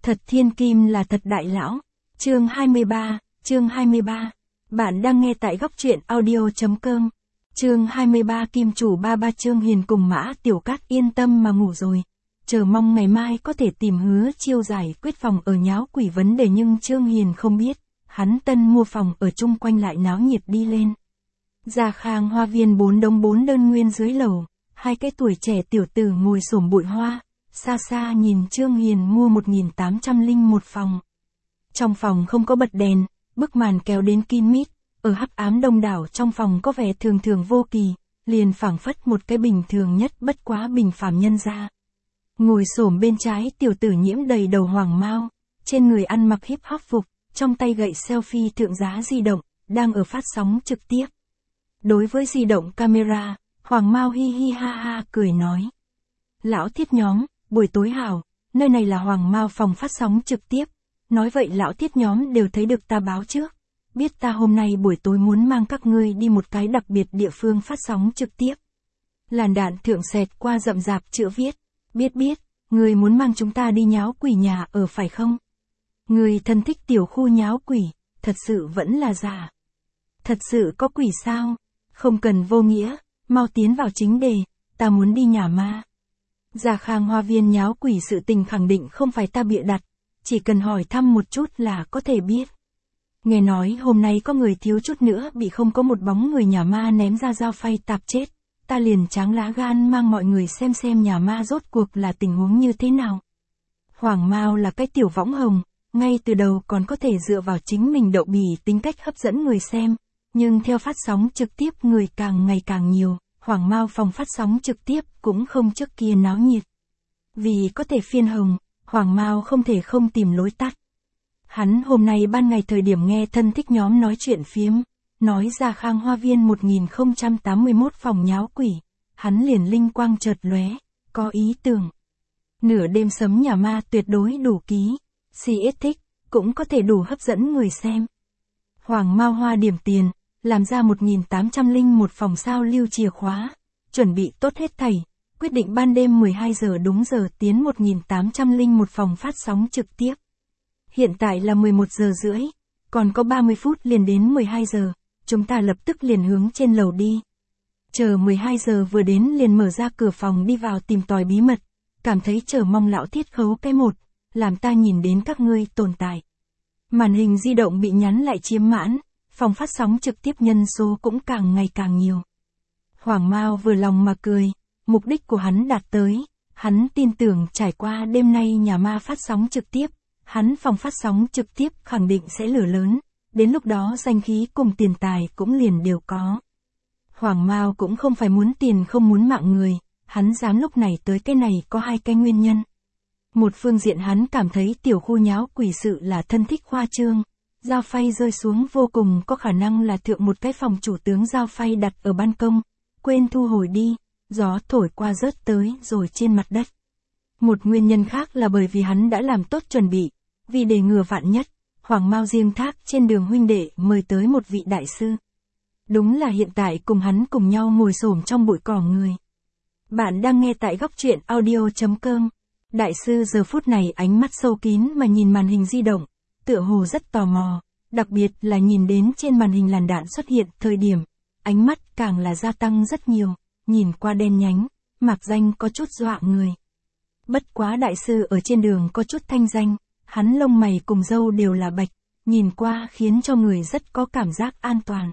Thật thiên kim là thật đại lão. Chương 23. Bạn đang nghe tại góc truyện audio.com. Chương 23 Kim chủ ba Trương Hiền cùng Mã Tiểu Cát yên tâm mà ngủ rồi. Chờ mong ngày mai có thể tìm Hứa Chiêu giải quyết phòng ở nháo quỷ vấn đề, nhưng Trương Hiền không biết, hắn tân mua phòng ở chung quanh lại náo nhiệt đi lên. Gia Khang hoa viên 4 đơn nguyên dưới lầu, hai cái tuổi trẻ tiểu tử ngồi xổm bụi hoa, xa xa nhìn Trương Hiền mua 1801 phòng. Trong phòng không có bật đèn, bức màn kéo đến kín mít, ở hắc ám đông đảo trong phòng có vẻ thường thường vô kỳ, liền phảng phất một cái bình thường nhất bất quá bình phàm nhân ra. Ngồi xổm bên trái tiểu tử nhiễm đầy đầu hoàng mao, trên người ăn mặc hip hop phục, trong tay gậy selfie thượng giá di động, đang ở phát sóng trực tiếp. Đối với di động camera, hoàng mao hi hi ha ha cười nói: "Lão Thiết nhóm, buổi tối hảo, nơi này là Hoàng Mao phòng phát sóng trực tiếp." Nói vậy lão Thiết nhóm đều thấy được ta báo trước, biết ta hôm nay buổi tối muốn mang các ngươi đi một cái đặc biệt địa phương phát sóng trực tiếp. Làn đạn thượng xẹt qua rậm rạp chữ viết: Biết, người muốn mang chúng ta đi nháo quỷ nhà ở phải không? Người thân thích tiểu khu nháo quỷ, thật sự vẫn là giả. Thật sự có quỷ sao? Không cần vô nghĩa, mau tiến vào chính đề, ta muốn đi nhà ma. Gia Khang hoa viên nháo quỷ sự tình khẳng định không phải ta bịa đặt, chỉ cần hỏi thăm một chút là có thể biết. Nghe nói hôm nay có người thiếu chút nữa bị không có một bóng người nhà ma ném ra dao phay tạp chết, ta liền tráng lá gan mang mọi người xem nhà ma rốt cuộc là tình huống như thế nào. Hoàng Mao là cái tiểu võng hồng, ngay từ đầu còn có thể dựa vào chính mình đậu bỉ tính cách hấp dẫn người xem, nhưng theo phát sóng trực tiếp người càng ngày càng nhiều. Hoàng Mao phòng phát sóng trực tiếp cũng không trước kia náo nhiệt. Vì có thể phiên hồng, Hoàng Mao không thể không tìm lối tắt. Hắn hôm nay ban ngày thời điểm nghe thân thích nhóm nói chuyện phiếm, nói Gia Khang hoa viên 1081 phòng nháo quỷ, hắn liền linh quang chợt lóe, có ý tưởng. Nửa đêm sấm nhà ma tuyệt đối đủ ký, CS thích, cũng có thể đủ hấp dẫn người xem. Hoàng Mao hoa điểm tiền, làm ra 1801 phòng sao lưu chìa khóa, chuẩn bị tốt hết thảy, quyết định ban đêm 12 giờ đúng giờ tiến 1801 phòng phát sóng trực tiếp. Hiện tại là 11 giờ rưỡi, còn có 30 phút liền đến 12 giờ, chúng ta lập tức liền hướng trên lầu đi. Chờ 12 giờ vừa đến liền mở ra cửa phòng đi vào tìm tòi bí mật, cảm thấy chờ mong lão Thiết khấu cái một, làm ta nhìn đến các ngươi tồn tại. Màn hình di động bị nhắn lại chiếm mãn. Phòng phát sóng trực tiếp nhân số cũng càng ngày càng nhiều. Hoàng Mao vừa lòng mà cười, mục đích của hắn đạt tới, hắn tin tưởng trải qua đêm nay nhà ma phát sóng trực tiếp, hắn phòng phát sóng trực tiếp khẳng định sẽ lửa lớn, đến lúc đó danh khí cùng tiền tài cũng liền đều có. Hoàng Mao cũng không phải muốn tiền không muốn mạng người, hắn dám lúc này tới cái này có hai cái nguyên nhân. Một phương diện hắn cảm thấy tiểu khu nháo quỷ sự là thân thích khoa trương. Dao phay rơi xuống vô cùng có khả năng là thượng một cái phòng chủ tướng dao phay đặt ở ban công, quên thu hồi đi, gió thổi qua rớt tới rồi trên mặt đất. Một nguyên nhân khác là bởi vì hắn đã làm tốt chuẩn bị, vì để ngừa vạn nhất, Hoàng Mao riêng thác trên đường huynh đệ mời tới một vị đại sư. Đúng là hiện tại cùng hắn cùng nhau ngồi xổm trong bụi cỏ người. Bạn đang nghe tại góc truyện audio.com. Đại sư giờ phút này ánh mắt sâu kín mà nhìn màn hình di động, tựa hồ rất tò mò, đặc biệt là nhìn đến trên màn hình làn đạn xuất hiện thời điểm, ánh mắt càng là gia tăng rất nhiều, nhìn qua đen nhánh, mạc danh có chút dọa người. Bất quá đại sư ở trên đường có chút thanh danh, hắn lông mày cùng râu đều là bạch, nhìn qua khiến cho người rất có cảm giác an toàn.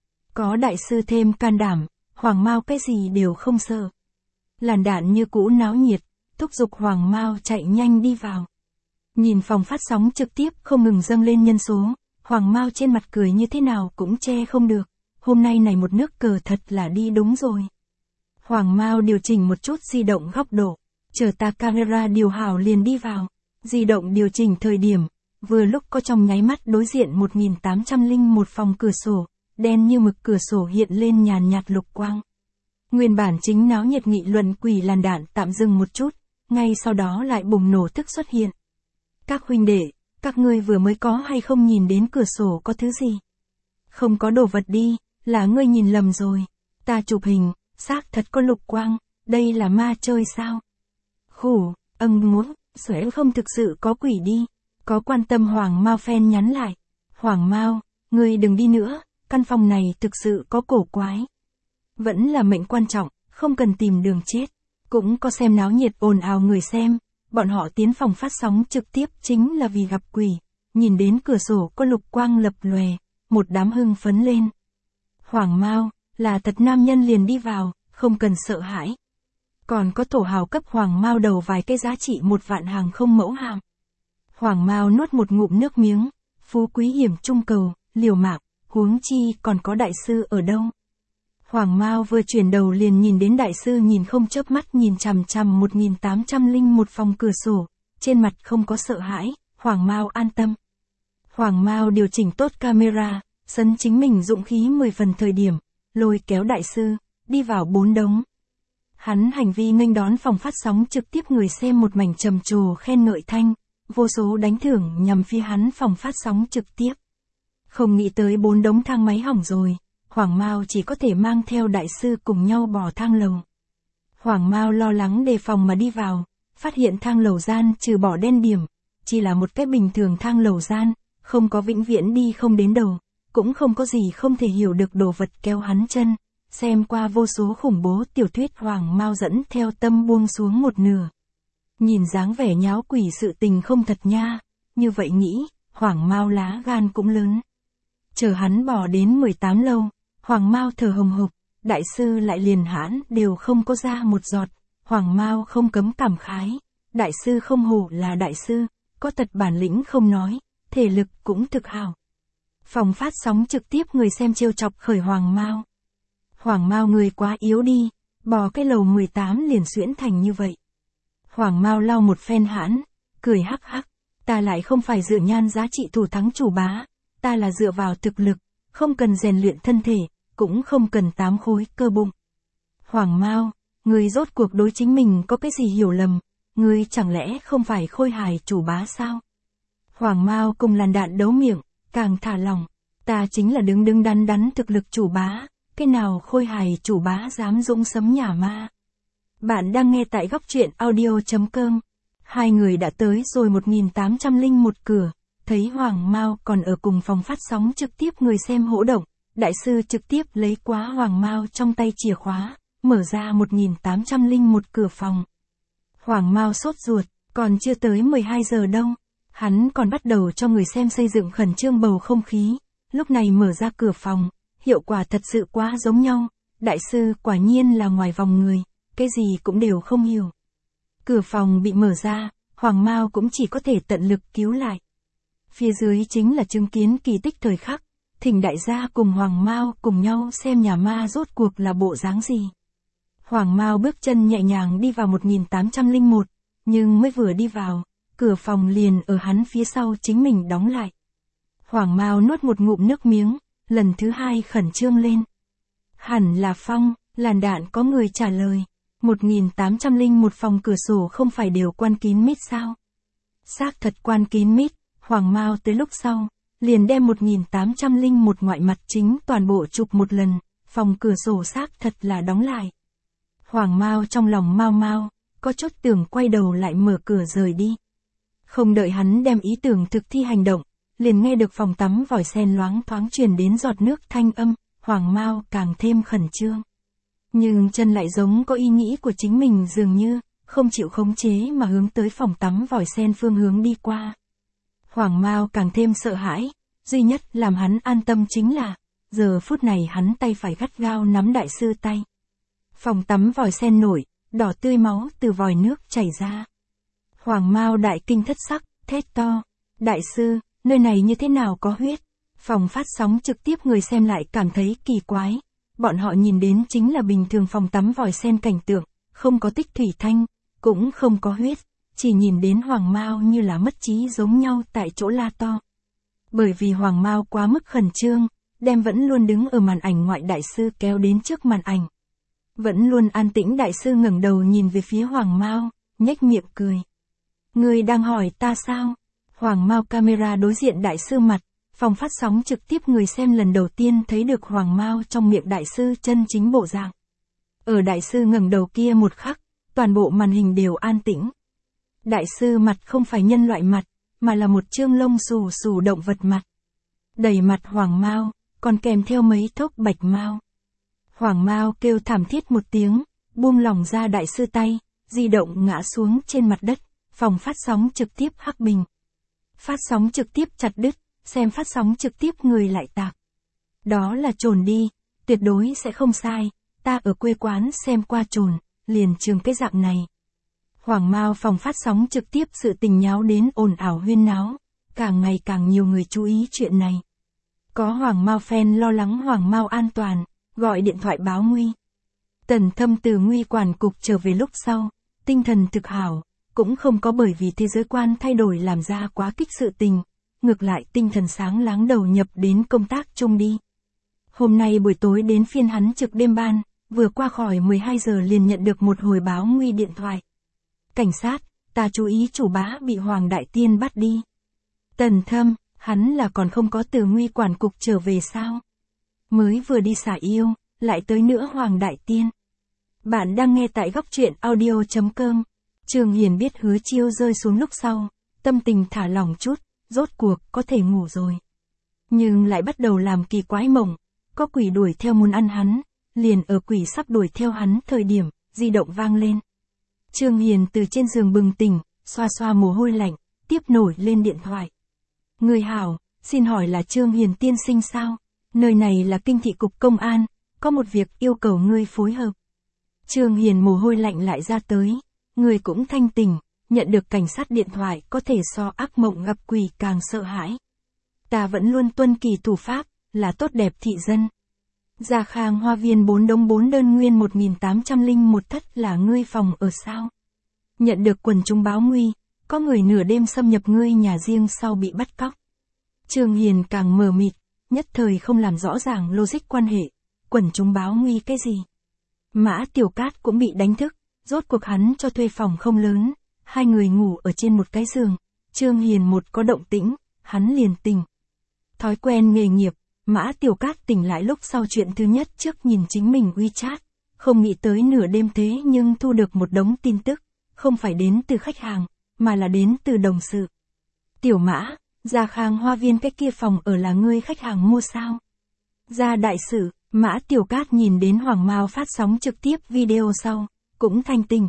Có đại sư thêm can đảm, Hoàng Mao cái gì đều không sợ. Làn đạn như cũ náo nhiệt, thúc giục Hoàng Mao chạy nhanh đi vào. Nhìn phòng phát sóng trực tiếp không ngừng dâng lên nhân số, Hoàng Mao trên mặt cười như thế nào cũng che không được, hôm nay này một nước cờ thật là đi đúng rồi. Hoàng Mao điều chỉnh một chút di động góc độ, chờ ta camera điều hảo liền đi vào, di động điều chỉnh thời điểm, vừa lúc có trong nháy mắt đối diện 1801 phòng cửa sổ, đen như mực cửa sổ hiện lên nhàn nhạt lục quang. Nguyên bản chính náo nhiệt nghị luận quỷ làn đạn tạm dừng một chút, ngay sau đó lại bùng nổ thức xuất hiện. Các huynh đệ, các ngươi vừa mới có hay không nhìn đến cửa sổ có thứ gì? Không có đồ vật đi, là ngươi nhìn lầm rồi. Ta chụp hình, xác thật có lục quang, đây là ma chơi sao? Khủ, múa, Sẽ không thực sự có quỷ đi. Có quan tâm Hoàng Mao fan nhắn lại. Hoàng Mao, ngươi đừng đi nữa, căn phòng này thực sự có cổ quái. Vẫn là mệnh quan trọng, không cần tìm đường chết. Cũng có xem náo nhiệt ồn ào người xem. Bọn họ tiến phòng phát sóng trực tiếp chính là vì gặp quỷ. Nhìn đến cửa sổ có lục quang lập lòe, một đám hưng phấn lên. Hoàng Mao, là thật nam nhân liền đi vào, không cần sợ hãi. Còn có thổ hào cấp Hoàng Mao đầu vài cái giá trị 1 vạn hàng không mẫu hàm. Hoàng Mao nuốt một ngụm nước miếng, phú quý hiểm trung cầu, liều mạng, huống chi còn có đại sư ở đâu. Hoàng Mao vừa chuyển đầu liền nhìn đến đại sư nhìn không chớp mắt nhìn chằm chằm 1801 phòng cửa sổ, trên mặt không có sợ hãi, Hoàng Mao an tâm. Hoàng Mao điều chỉnh tốt camera, sấn chính mình dũng khí 10 phần thời điểm, lôi kéo đại sư, đi vào 4 đống. Hắn hành vi nghênh đón phòng phát sóng trực tiếp người xem một mảnh trầm trồ khen ngợi thanh, vô số đánh thưởng nhằm phía hắn phòng phát sóng trực tiếp. Không nghĩ tới 4 đống thang máy hỏng rồi, Hoàng Mao chỉ có thể mang theo đại sư cùng nhau bò thang lầu. Hoàng Mao lo lắng đề phòng mà đi vào, phát hiện thang lầu gian trừ bỏ đen điểm, chỉ là một cái bình thường thang lầu gian, không có vĩnh viễn đi không đến đầu, cũng không có gì không thể hiểu được đồ vật kéo hắn chân. Xem qua vô số khủng bố tiểu thuyết Hoàng Mao dẫn theo tâm buông xuống một nửa. Nhìn dáng vẻ nháo quỷ sự tình không thật nha, như vậy nghĩ, Hoàng Mao lá gan cũng lớn. Chờ hắn bò đến 18 lâu, Hoàng Mao thở hồng hộc, đại sư lại liền hãn đều không có ra một giọt, Hoàng Mao không cấm cảm khái, đại sư không hổ là đại sư, có thật bản lĩnh không nói, thể lực cũng thực hảo. Phòng phát sóng trực tiếp người xem trêu chọc khởi Hoàng Mao. Hoàng Mao người quá yếu đi, bò cái lầu 18 liền xuyễn thành như vậy. Hoàng Mao lau một phen hãn, cười hắc hắc, ta lại không phải dựa nhan giá trị thủ thắng chủ bá, ta là dựa vào thực lực, không cần rèn luyện thân thể, cũng không cần 8 khối cơ bụng. Hoàng Mao, người rốt cuộc đối chính mình có cái gì hiểu lầm, người chẳng lẽ không phải khôi hài chủ bá sao? Hoàng Mao cùng làn đạn đấu miệng, càng thả lỏng, ta chính là đứng đắn đắn thực lực chủ bá. Cái nào khôi hài chủ bá dám dũng sấm nhà ma. Bạn đang nghe tại góc truyện audio.com. Hai người đã tới rồi 1801 cửa, thấy Hoàng Mao còn ở cùng phòng phát sóng trực tiếp người xem hỗ động, đại sư trực tiếp lấy quá Hoàng Mao trong tay chìa khóa, mở ra 1801 cửa phòng. Hoàng Mao sốt ruột, còn chưa tới 12 giờ đâu, hắn còn bắt đầu cho người xem xây dựng khẩn trương bầu không khí, lúc này mở ra cửa phòng. Hiệu quả thật sự quá giống nhau, đại sư quả nhiên là ngoài vòng người, cái gì cũng đều không hiểu. Cửa phòng bị mở ra, Hoàng Mao cũng chỉ có thể tận lực cứu lại. Phía dưới chính là chứng kiến kỳ tích thời khắc, thỉnh đại gia cùng Hoàng Mao cùng nhau xem nhà ma rốt cuộc là bộ dáng gì. Hoàng Mao bước chân nhẹ nhàng đi vào 1801, nhưng mới vừa đi vào, cửa phòng liền ở hắn phía sau chính mình đóng lại. Hoàng Mao nuốt một ngụm nước miếng. Lần thứ 2 khẩn trương lên. Hẳn là Phong, làn đạn có người trả lời. 1801 phòng cửa sổ không phải đều quan kín mít sao? Xác thật quan kín mít, Hoàng Mao tới lúc sau, liền đem 1801 ngoại mặt chính toàn bộ chụp một lần, phòng cửa sổ xác thật là đóng lại. Hoàng Mao trong lòng mau mau, có chút tưởng quay đầu lại mở cửa rời đi. Không đợi hắn đem ý tưởng thực thi hành động, liền nghe được phòng tắm vòi sen loáng thoáng truyền đến giọt nước thanh âm, Hoàng Mao càng thêm khẩn trương. Nhưng chân lại giống có ý nghĩ của chính mình dường như, không chịu khống chế mà hướng tới phòng tắm vòi sen phương hướng đi qua. Hoàng Mao càng thêm sợ hãi, duy nhất làm hắn an tâm chính là, giờ phút này hắn tay phải gắt gao nắm đại sư tay. Phòng tắm vòi sen nổi, đỏ tươi máu từ vòi nước chảy ra. Hoàng Mao đại kinh thất sắc, thét to, đại sư, nơi này như thế nào có huyết? Phòng phát sóng trực tiếp người xem lại cảm thấy kỳ quái. Bọn họ nhìn đến chính là bình thường phòng tắm vòi sen cảnh tượng, không có tích thủy thanh, cũng không có huyết, chỉ nhìn đến Hoàng Mao như là mất trí giống nhau tại chỗ la to. Bởi vì Hoàng Mao quá mức khẩn trương, đem vẫn luôn đứng ở màn ảnh ngoại đại sư kéo đến trước màn ảnh. Vẫn luôn an tĩnh đại sư ngẩng đầu nhìn về phía Hoàng Mao, nhếch miệng cười. Người đang hỏi ta sao? Hoàng Mao camera đối diện đại sư mặt, phòng phát sóng trực tiếp người xem lần đầu tiên thấy được Hoàng Mao trong miệng đại sư chân chính bộ dạng. Ở đại sư ngẩng đầu kia một khắc, toàn bộ màn hình đều an tĩnh. Đại sư mặt không phải nhân loại mặt, mà là một chương lông xù xù động vật mặt. Đầy mặt hoàng mao, còn kèm theo mấy thốc bạch mao. Hoàng mao kêu thảm thiết một tiếng, buông lỏng ra đại sư tay, di động ngã xuống trên mặt đất, phòng phát sóng trực tiếp hắc bình. Phát sóng trực tiếp chặt đứt, xem phát sóng trực tiếp người lại tạc. Đó là trồn đi, tuyệt đối sẽ không sai, ta ở quê quán xem qua trồn, liền trường cái dạng này. Hoàng mao phòng phát sóng trực tiếp sự tình nháo đến ồn ào huyên náo, càng ngày càng nhiều người chú ý chuyện này. Có hoàng mao fan lo lắng hoàng mao an toàn, gọi điện thoại báo nguy. Tần Thâm từ nguy quản cục trở về lúc sau, tinh thần thực hảo, cũng không có bởi vì thế giới quan thay đổi làm ra quá kích sự tình, ngược lại tinh thần sáng láng đầu nhập đến công tác chung đi. Hôm nay buổi tối đến phiên hắn trực đêm ban, vừa qua khỏi 12 giờ liền nhận được một hồi báo nguy điện thoại. Cảnh sát, ta chú ý chủ bá bị Hoàng Đại Tiên bắt đi. Tần Thâm, hắn là còn không có từ nguy quản cục trở về sao? Mới vừa đi xả yêu, lại tới nữa Hoàng Đại Tiên. Bạn đang nghe tại góc truyện audio.com. Trương Hiền biết Hứa Chiêu rơi xuống lúc sau, tâm tình thả lỏng chút, rốt cuộc có thể ngủ rồi. Nhưng lại bắt đầu làm kỳ quái mộng, có quỷ đuổi theo muốn ăn hắn, liền ở quỷ sắp đuổi theo hắn thời điểm, di động vang lên. Trương Hiền từ trên giường bừng tỉnh, xoa xoa mồ hôi lạnh, tiếp nổi lên điện thoại. Người hảo, xin hỏi là Trương Hiền tiên sinh sao? Nơi này là kinh thị cục công an, có một việc yêu cầu ngươi phối hợp. Trương Hiền mồ hôi lạnh lại ra tới, người cũng thanh tỉnh, nhận được cảnh sát điện thoại có thể so ác mộng gặp quỷ càng sợ hãi. Ta vẫn luôn tuân kỳ thủ pháp, là tốt đẹp thị dân. Gia Khang Hoa Viên 4 đống 4 đơn nguyên 1801 thất là ngươi phòng ở sao? Nhận được quần chúng báo nguy, có người nửa đêm xâm nhập ngươi nhà riêng sau bị bắt cóc. Trương Hiền càng mờ mịt, nhất thời không làm rõ ràng logic quan hệ, quần chúng báo nguy cái gì. Mã Tiểu Cát cũng bị đánh thức, rốt cuộc hắn cho thuê phòng không lớn, hai người ngủ ở trên một cái giường, Trương Hiền một có động tĩnh, hắn liền tỉnh. Thói quen nghề nghiệp, Mã Tiểu Cát tỉnh lại lúc sau chuyện thứ nhất trước nhìn chính mình WeChat, không nghĩ tới nửa đêm thế nhưng thu được một đống tin tức, không phải đến từ khách hàng, mà là đến từ đồng sự. Tiểu Mã, Gia Khang Hoa Viên cái kia phòng ở là ngươi khách hàng mua sao? Gia đại sự, Mã Tiểu Cát nhìn đến Hoàng Mao phát sóng trực tiếp video sau, cũng thanh tỉnh.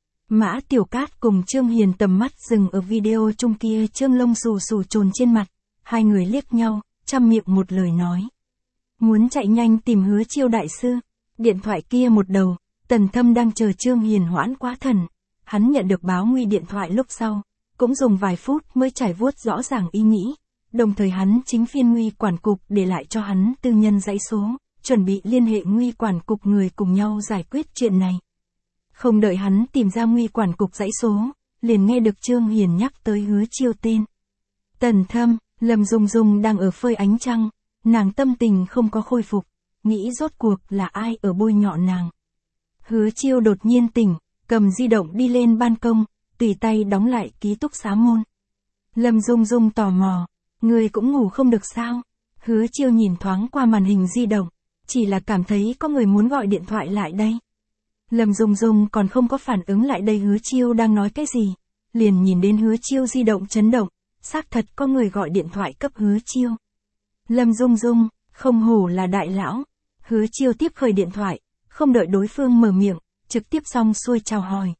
Mã Tiểu Cát cùng Trương Hiền tầm mắt dừng ở video chung kia trương lông xù xù trồn trên mặt, hai người liếc nhau, trăm miệng một lời nói. Muốn chạy nhanh tìm Hứa Chiêu đại sư, điện thoại kia một đầu, Tần Thâm đang chờ Trương Hiền hoãn quá thần, hắn nhận được báo nguy điện thoại lúc sau, cũng dùng vài phút mới trải vuốt rõ ràng ý nghĩ, đồng thời hắn chính phiên nguy quản cục để lại cho hắn tư nhân dãy số, chuẩn bị liên hệ nguy quản cục người cùng nhau giải quyết chuyện này. Không đợi hắn tìm ra nguy quản cục dãy số, liền nghe được Trương Hiền nhắc tới Hứa Chiêu tên. Tần Thâm, Lâm Dung Dung đang ở phơi ánh trăng, nàng tâm tình không có khôi phục, nghĩ rốt cuộc là ai ở bôi nhọ nàng. Hứa Chiêu đột nhiên tỉnh, cầm di động đi lên ban công, tùy tay đóng lại ký túc xá môn. Lâm Dung Dung tò mò, người cũng ngủ không được sao? Hứa Chiêu nhìn thoáng qua màn hình di động, chỉ là cảm thấy có người muốn gọi điện thoại lại đây. Lâm Dung Dung còn không có phản ứng lại đây Hứa Chiêu đang nói cái gì, liền nhìn đến Hứa Chiêu di động chấn động, xác thật có người gọi điện thoại cấp Hứa Chiêu. Lâm Dung Dung, không hổ là đại lão. Hứa Chiêu tiếp khởi điện thoại, không đợi đối phương mở miệng, trực tiếp xong xuôi chào hỏi.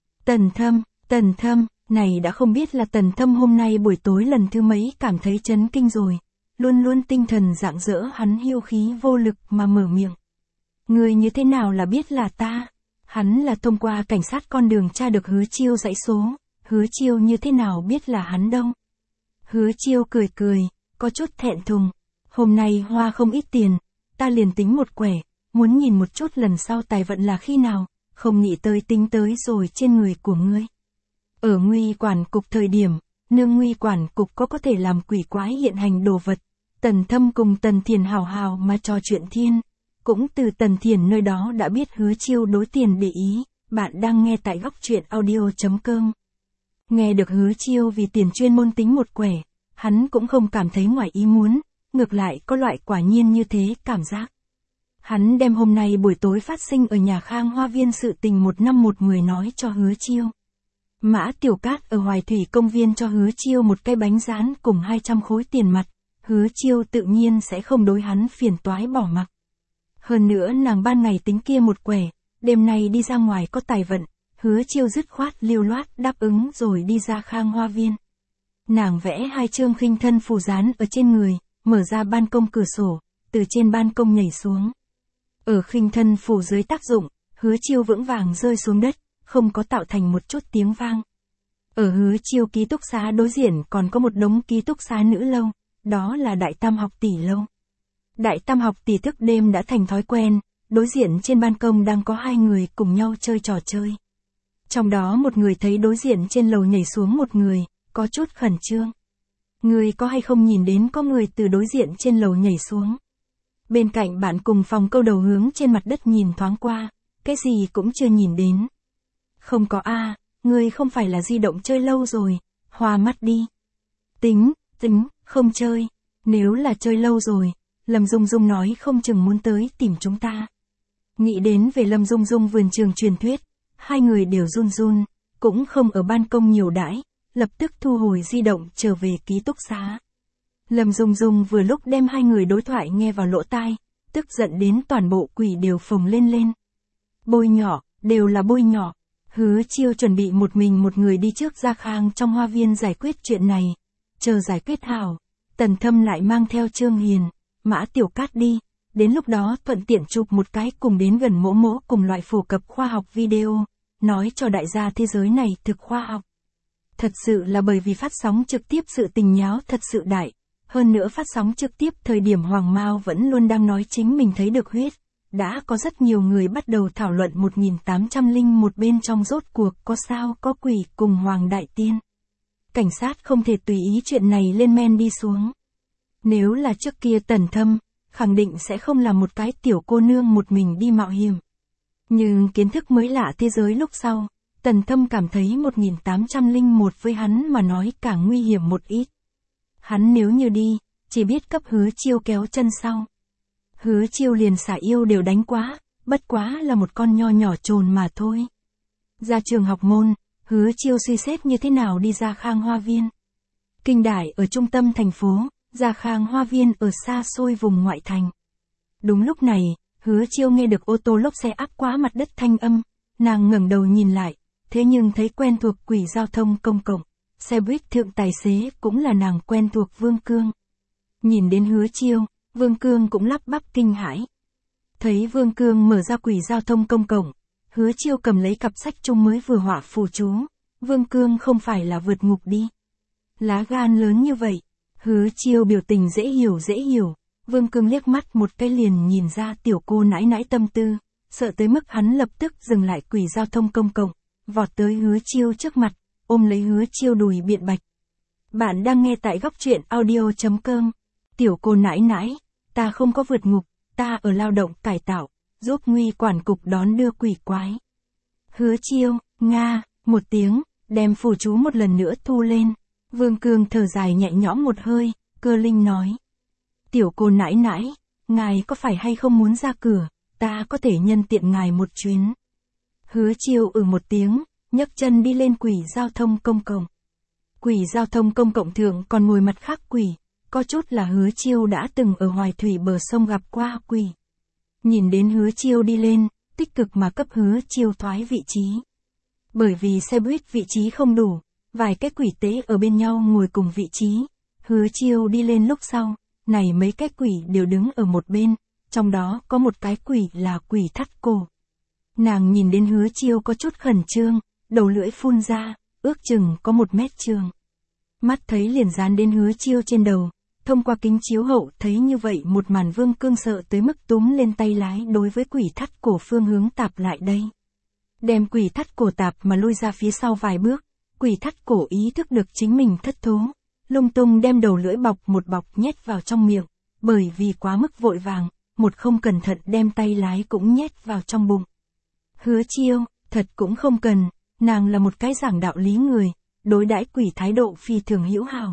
Tần Thâm, này đã không biết là Tần Thâm hôm nay buổi tối lần thứ mấy cảm thấy chấn kinh rồi, luôn luôn tinh thần rạng rỡ hắn hiu khí vô lực mà mở miệng. Người như thế nào là biết là ta? Hắn là thông qua cảnh sát con đường tra được Hứa Chiêu dãy số, Hứa Chiêu như thế nào biết là hắn đâu? Hứa Chiêu cười cười, có chút thẹn thùng. Hôm nay hoa không ít tiền, ta liền tính một quẻ, muốn nhìn một chút lần sau tài vận là khi nào, không nghĩ tới tính tới rồi trên người của ngươi. Ở nguy quản cục thời điểm, nương nguy quản cục có thể làm quỷ quái hiện hành đồ vật. Tần Thâm cùng Tần Thiền hào hào mà trò chuyện thiên, cũng từ Tần Thiền nơi đó đã biết Hứa Chiêu đối tiền để ý. Bạn đang nghe tại góc truyện audio.com. Nghe được Hứa Chiêu vì tiền chuyên môn tính một quẻ, hắn cũng không cảm thấy ngoài ý muốn, ngược lại có loại quả nhiên như thế cảm giác. Hắn đem hôm nay buổi tối phát sinh ở nhà Khang Hoa Viên sự tình một năm một mười nói cho Hứa Chiêu. Mã Tiểu Cát ở Hoài Thủy công viên cho Hứa Chiêu một cái bánh rán cùng 200 khối tiền mặt, Hứa Chiêu tự nhiên sẽ không đối hắn phiền toái bỏ mặc. Hơn nữa nàng ban ngày tính kia một quẻ, đêm nay đi ra ngoài có tài vận, Hứa Chiêu dứt khoát lưu loát đáp ứng rồi đi ra Khang Hoa Viên. Nàng vẽ 2 chương khinh thân phù dán ở trên người, mở ra ban công cửa sổ, từ trên ban công nhảy xuống. Ở khinh thân phù dưới tác dụng, Hứa Chiêu vững vàng rơi xuống đất, không có tạo thành một chút tiếng vang. Ở Hứa Chiêu ký túc xá đối diện còn có một đống ký túc xá nữ lâu, đó là Đại Tam học tỷ lâu. Đại Tam học tỷ thức đêm đã thành thói quen, đối diện trên ban công đang có 2 người cùng nhau chơi trò chơi. Trong đó một người thấy đối diện trên lầu nhảy xuống một người, có chút khẩn trương. Người có hay không nhìn đến có người từ đối diện trên lầu nhảy xuống? Bên cạnh bạn cùng phòng câu đầu hướng trên mặt đất nhìn thoáng qua, cái gì cũng chưa nhìn đến. Không có a, người không phải là di động chơi lâu rồi, hoa mắt đi. Tính, không chơi. Nếu là chơi lâu rồi, Lâm Dung Dung nói không chừng muốn tới tìm chúng ta. Nghĩ đến về Lâm Dung Dung vườn trường truyền thuyết, 2 người đều run run, cũng không ở ban công nhiều đãi, lập tức thu hồi di động trở về ký túc xá. Lâm Dung Dung vừa lúc đem 2 người đối thoại nghe vào lỗ tai, tức giận đến toàn bộ quỷ đều phồng lên. Bôi nhỏ, đều là bôi nhỏ. Hứa Chiêu chuẩn bị một mình một người đi trước ra Khang trong hoa viên giải quyết chuyện này. Chờ giải quyết hảo, Tần Thâm lại mang theo Trương Hiền, Mã Tiểu Cát đi. Đến lúc đó thuận tiện chụp một cái cùng đến gần mỗ mỗ cùng loại phổ cập khoa học video, nói cho đại gia thế giới này thực khoa học. Thật sự là bởi vì phát sóng trực tiếp sự tình nháo thật sự đại. Hơn nữa phát sóng trực tiếp thời điểm Hoàng Mao vẫn luôn đang nói chính mình thấy được huyết. Đã có rất nhiều người bắt đầu thảo luận 1801 bên trong rốt cuộc có sao có quỷ cùng Hoàng Đại Tiên. Cảnh sát không thể tùy ý chuyện này lên men đi xuống. Nếu là trước kia Tần Thâm, khẳng định sẽ không làm một cái tiểu cô nương một mình đi mạo hiểm. Nhưng kiến thức mới lạ thế giới lúc sau, Tần Thâm cảm thấy 1801 với hắn mà nói càng nguy hiểm một ít. Hắn nếu như đi, chỉ biết cấp Hứa Chiêu kéo chân sau. Hứa Chiêu liền xả yêu đều đánh quá, bất quá là một con nho nhỏ trồn mà thôi. Ra trường học môn, Hứa Chiêu suy xét như thế nào đi ra Khang Hoa Viên. Kinh Đại ở trung tâm thành phố, ra Khang Hoa Viên ở xa xôi vùng ngoại thành. Đúng lúc này, Hứa Chiêu nghe được ô tô lốp xe áp quá mặt đất thanh âm, nàng ngẩng đầu nhìn lại, thế nhưng thấy quen thuộc quỷ giao thông công cộng, xe buýt thượng tài xế cũng là nàng quen thuộc Vương Cương. Nhìn đến Hứa Chiêu, Vương Cương cũng lắp bắp kinh hãi. Thấy Vương Cương mở ra quỷ giao thông công cộng, Hứa Chiêu cầm lấy cặp sách chung mới vừa họa phù chú, Vương Cương không phải là vượt ngục đi. Lá gan lớn như vậy, Hứa Chiêu biểu tình dễ hiểu, Vương Cương liếc mắt một cái liền nhìn ra tiểu cô nãi nãi tâm tư, sợ tới mức hắn lập tức dừng lại quỷ giao thông công cộng, vọt tới Hứa Chiêu trước mặt, ôm lấy Hứa Chiêu đùi biện bạch. Bạn đang nghe tại góc truyện audio.com. Tiểu cô nãi nãi, ta không có vượt ngục, ta ở lao động cải tạo, giúp Nguy quản cục đón đưa quỷ quái. Hứa Chiêu, nga, một tiếng, đem phù chú một lần nữa thu lên. Vương Cương thở dài nhẹ nhõm một hơi, cơ linh nói. Tiểu cô nãi nãi, ngài có phải hay không muốn ra cửa, ta có thể nhân tiện ngài một chuyến. Hứa Chiêu một tiếng, nhấc chân đi lên quỷ giao thông công cộng. Quỷ giao thông công cộng thượng còn ngồi mặt khác quỷ, có chút là Hứa Chiêu đã từng ở Hoài Thủy bờ sông gặp qua quỷ. Nhìn đến Hứa Chiêu đi lên, tích cực mà cấp Hứa Chiêu thoái vị trí. Bởi vì xe buýt vị trí không đủ, vài cái quỷ tế ở bên nhau ngồi cùng vị trí. Hứa Chiêu đi lên lúc sau, này mấy cái quỷ đều đứng ở một bên, trong đó có một cái quỷ là quỷ thắt cổ. Nàng nhìn đến Hứa Chiêu có chút khẩn trương, đầu lưỡi phun ra, ước chừng có 1 mét trường. Mắt thấy liền dán đến Hứa Chiêu trên đầu, thông qua kính chiếu hậu thấy như vậy một màn. Vương Cương sợ tới mức túm lên tay lái đối với quỷ thắt cổ phương hướng tạp lại đây. Đem quỷ thắt cổ tạp mà lui ra phía sau vài bước, quỷ thắt cổ ý thức được chính mình thất thố, lung tung đem đầu lưỡi bọc một bọc nhét vào trong miệng, bởi vì quá mức vội vàng, một không cẩn thận đem tay lái cũng nhét vào trong bụng. Hứa Chiêu, thật cũng không cần, nàng là một cái giảng đạo lý người, đối đãi quỷ thái độ phi thường hữu hảo.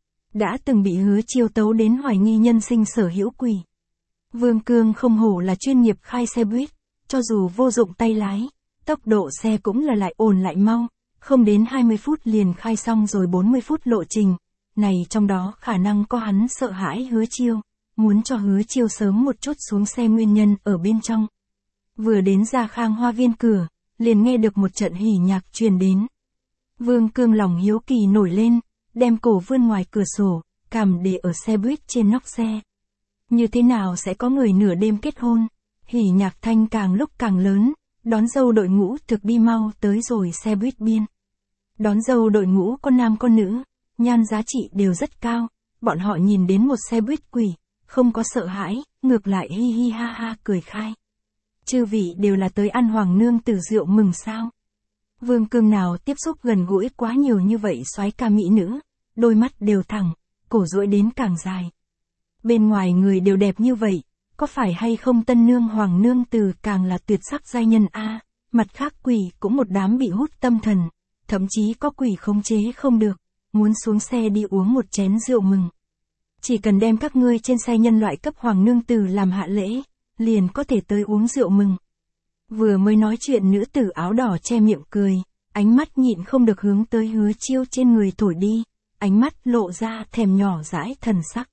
Đã từng bị Hứa Chiêu tấu đến hoài nghi nhân sinh sở hữu quỷ. Vương Cương không hổ là chuyên nghiệp khai xe buýt, cho dù vô dụng tay lái, tốc độ xe cũng là lại ổn lại mau, không đến 20 phút liền khai xong rồi 40 phút lộ trình, này trong đó khả năng có hắn sợ hãi Hứa Chiêu, muốn cho Hứa Chiêu sớm một chút xuống xe nguyên nhân ở bên trong. Vừa đến Gia Khang Hoa Viên cửa, liền nghe được một trận hỉ nhạc truyền đến. Vương Cương lòng hiếu kỳ nổi lên, đem cổ vươn ngoài cửa sổ, cằm để ở xe buýt trên nóc xe. Như thế nào sẽ có người nửa đêm kết hôn? Hỉ nhạc thanh càng lúc càng lớn, đón dâu đội ngũ thực đi mau tới rồi xe buýt biên. Đón dâu đội ngũ có nam có nữ, nhan giá trị đều rất cao, bọn họ nhìn đến một xe buýt quỷ, không có sợ hãi, ngược lại hi hi ha ha cười khai. Chư vị đều là tới ăn hoàng nương tử rượu mừng sao? Vương Cương nào tiếp xúc gần gũi quá nhiều như vậy soái ca mỹ nữ, đôi mắt đều thẳng, cổ duỗi đến càng dài. Bên ngoài người đều đẹp như vậy, có phải hay không tân nương hoàng nương tử càng là tuyệt sắc giai nhân a? Mặt khác quỷ cũng một đám bị hút tâm thần, thậm chí có quỷ khống chế không được, muốn xuống xe đi uống một chén rượu mừng. Chỉ cần đem các ngươi trên xe nhân loại cấp hoàng nương tử làm hạ lễ, liền có thể tới uống rượu mừng. Vừa mới nói chuyện nữ tử áo đỏ che miệng cười, ánh mắt nhịn không được hướng tới Hứa Chiêu trên người thổi đi, ánh mắt lộ ra thèm nhỏ dãi thần sắc.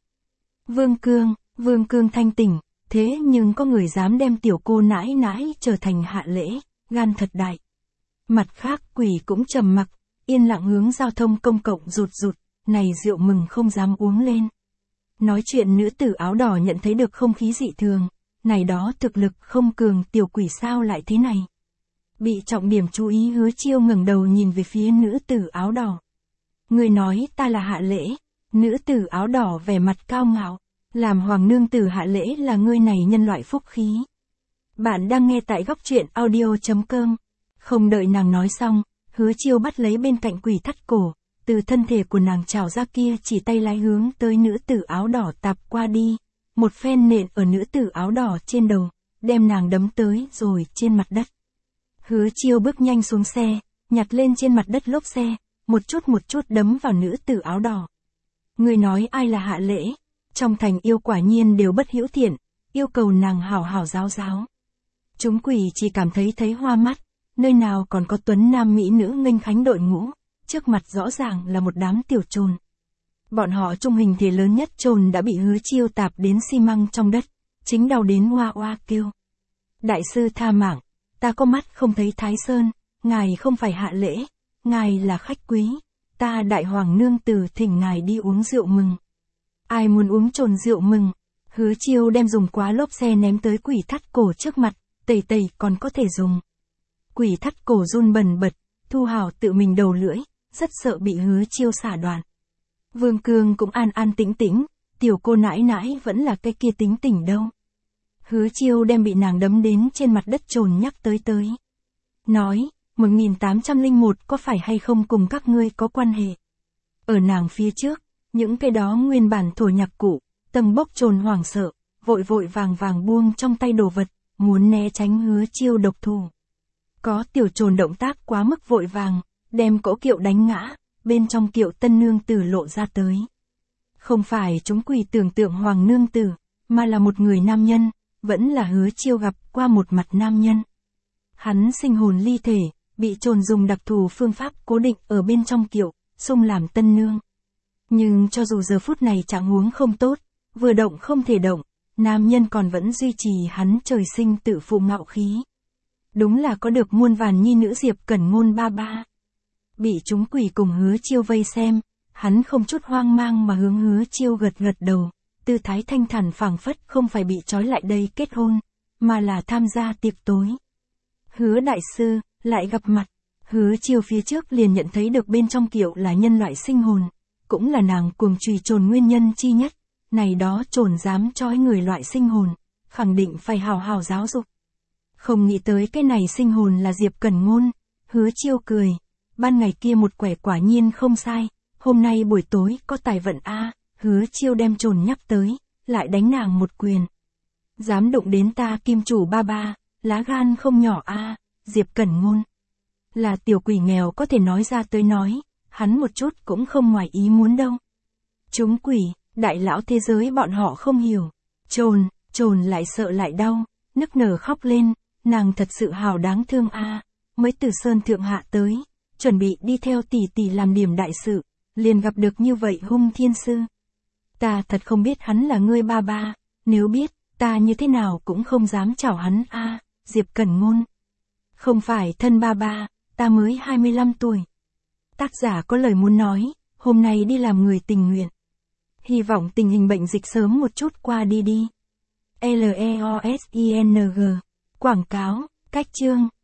Vương Cương thanh tỉnh, thế nhưng có người dám đem tiểu cô nãi nãi trở thành hạ lễ, gan thật đại. Mặt khác quỷ cũng trầm mặc, yên lặng hướng giao thông công cộng rụt, này rượu mừng không dám uống lên. Nói chuyện nữ tử áo đỏ nhận thấy được không khí dị thường, này đó thực lực không cường tiểu quỷ sao lại thế này. Bị trọng điểm chú ý Hứa Chiêu ngẩng đầu nhìn về phía nữ tử áo đỏ. Người nói ta là hạ lễ, nữ tử áo đỏ vẻ mặt cao ngạo, làm hoàng nương tử hạ lễ là ngươi này nhân loại phúc khí. Bạn đang nghe tại góc truyện audio.com. Không đợi nàng nói xong, Hứa Chiêu bắt lấy bên cạnh quỷ thắt cổ, từ thân thể của nàng trào ra kia chỉ tay lái hướng tới nữ tử áo đỏ tạp qua đi, một phen nện ở nữ tử áo đỏ trên đầu, đem nàng đấm tới rồi trên mặt đất. Hứa Chiêu bước nhanh xuống xe, nhặt lên trên mặt đất lốp xe, một chút đấm vào nữ tử áo đỏ. Người nói ai là hạ lễ? Trong thành yêu quả nhiên đều bất hữu thiện, yêu cầu nàng hảo hảo giáo. Chúng quỷ chỉ cảm thấy hoa mắt, nơi nào còn có tuấn nam mỹ nữ nghênh khánh đội ngũ, trước mặt rõ ràng là một đám tiểu trồn. Bọn họ trung hình thể lớn nhất trồn đã bị Hứa Chiêu tạp đến xi măng trong đất, chính đau đến oa oa kêu. Đại sư tha mạng, ta có mắt không thấy Thái Sơn, ngài không phải hạ lễ, ngài là khách quý, ta đại hoàng nương tử thỉnh ngài đi uống rượu mừng. Ai muốn uống trồn rượu mừng? Hứa Chiêu đem dùng quá lốp xe ném tới quỷ thắt cổ trước mặt, tẩy còn có thể dùng. Quỷ thắt cổ run bần bật, thu hào tự mình đầu lưỡi, rất sợ bị Hứa Chiêu xả đoạn. Vương Cương cũng an tĩnh, tiểu cô nãi nãi vẫn là cái kia tính tỉnh đâu. Hứa Chiêu đem bị nàng đấm đến trên mặt đất trồn nhắc tới. Nói, 1801 có phải hay không cùng các ngươi có quan hệ? Ở nàng phía trước, những cái đó nguyên bản thổi nhạc cụ, tầng bốc trồn hoảng sợ, vội vàng buông trong tay đồ vật, muốn né tránh Hứa Chiêu độc thủ. Có tiểu trồn động tác quá mức vội vàng, đem cỗ kiệu đánh ngã, bên trong kiệu tân nương tử lộ ra tới. Không phải chúng quỷ tưởng tượng hoàng nương tử, mà là một người nam nhân, vẫn là Hứa Chiêu gặp qua một mặt nam nhân. Hắn sinh hồn ly thể, bị trồn dùng đặc thù phương pháp cố định ở bên trong kiệu, xung làm tân nương. Nhưng cho dù giờ phút này trạng huống không tốt, vừa động không thể động, nam nhân còn vẫn duy trì hắn trời sinh tự phụ ngạo khí. Đúng là có được muôn vàn nhi nữ Diệp Cẩn Ngôn ba. Bị chúng quỷ cùng Hứa Chiêu vây xem, hắn không chút hoang mang mà hướng Hứa Chiêu gật đầu, tư thái thanh thản phảng phất không phải bị trói lại đây kết hôn, mà là tham gia tiệc tối. Hứa đại sư, lại gặp mặt. Hứa Chiêu phía trước liền nhận thấy được bên trong kiệu là nhân loại sinh hồn, cũng là nàng cuồng trùy trồn nguyên nhân chi nhất, này đó trồn dám trói người loại sinh hồn, khẳng định phải hào hào giáo dục. Không nghĩ tới cái này sinh hồn là Diệp Cẩn Ngôn, Hứa Chiêu cười, ban ngày kia một quẻ quả nhiên không sai, hôm nay buổi tối có tài vận a. Hứa Chiêu đem trồn nhắc tới, lại đánh nàng một quyền. Dám đụng đến ta kim chủ ba, lá gan không nhỏ a. Diệp Cẩn Ngôn là tiểu quỷ nghèo có thể nói ra tới nói, hắn một chút cũng không ngoài ý muốn đâu. Chúng quỷ, đại lão thế giới bọn họ không hiểu. Trồn lại sợ lại đau, nức nở khóc lên, nàng thật sự hào đáng thương a. Mới từ sơn thượng hạ tới, chuẩn bị đi theo tỷ tỷ làm điểm đại sự, liền gặp được như vậy Hung Thiên Sư. Ta thật không biết hắn là ngươi ba ba, nếu biết, ta như thế nào cũng không dám chào hắn a. Diệp Cẩn Ngôn. Không phải thân ba ba, ta mới 25 tuổi. Tác giả có lời muốn nói, hôm nay đi làm người tình nguyện. Hy vọng tình hình bệnh dịch sớm một chút qua đi đi. LEOSING. Quảng cáo, cách chương.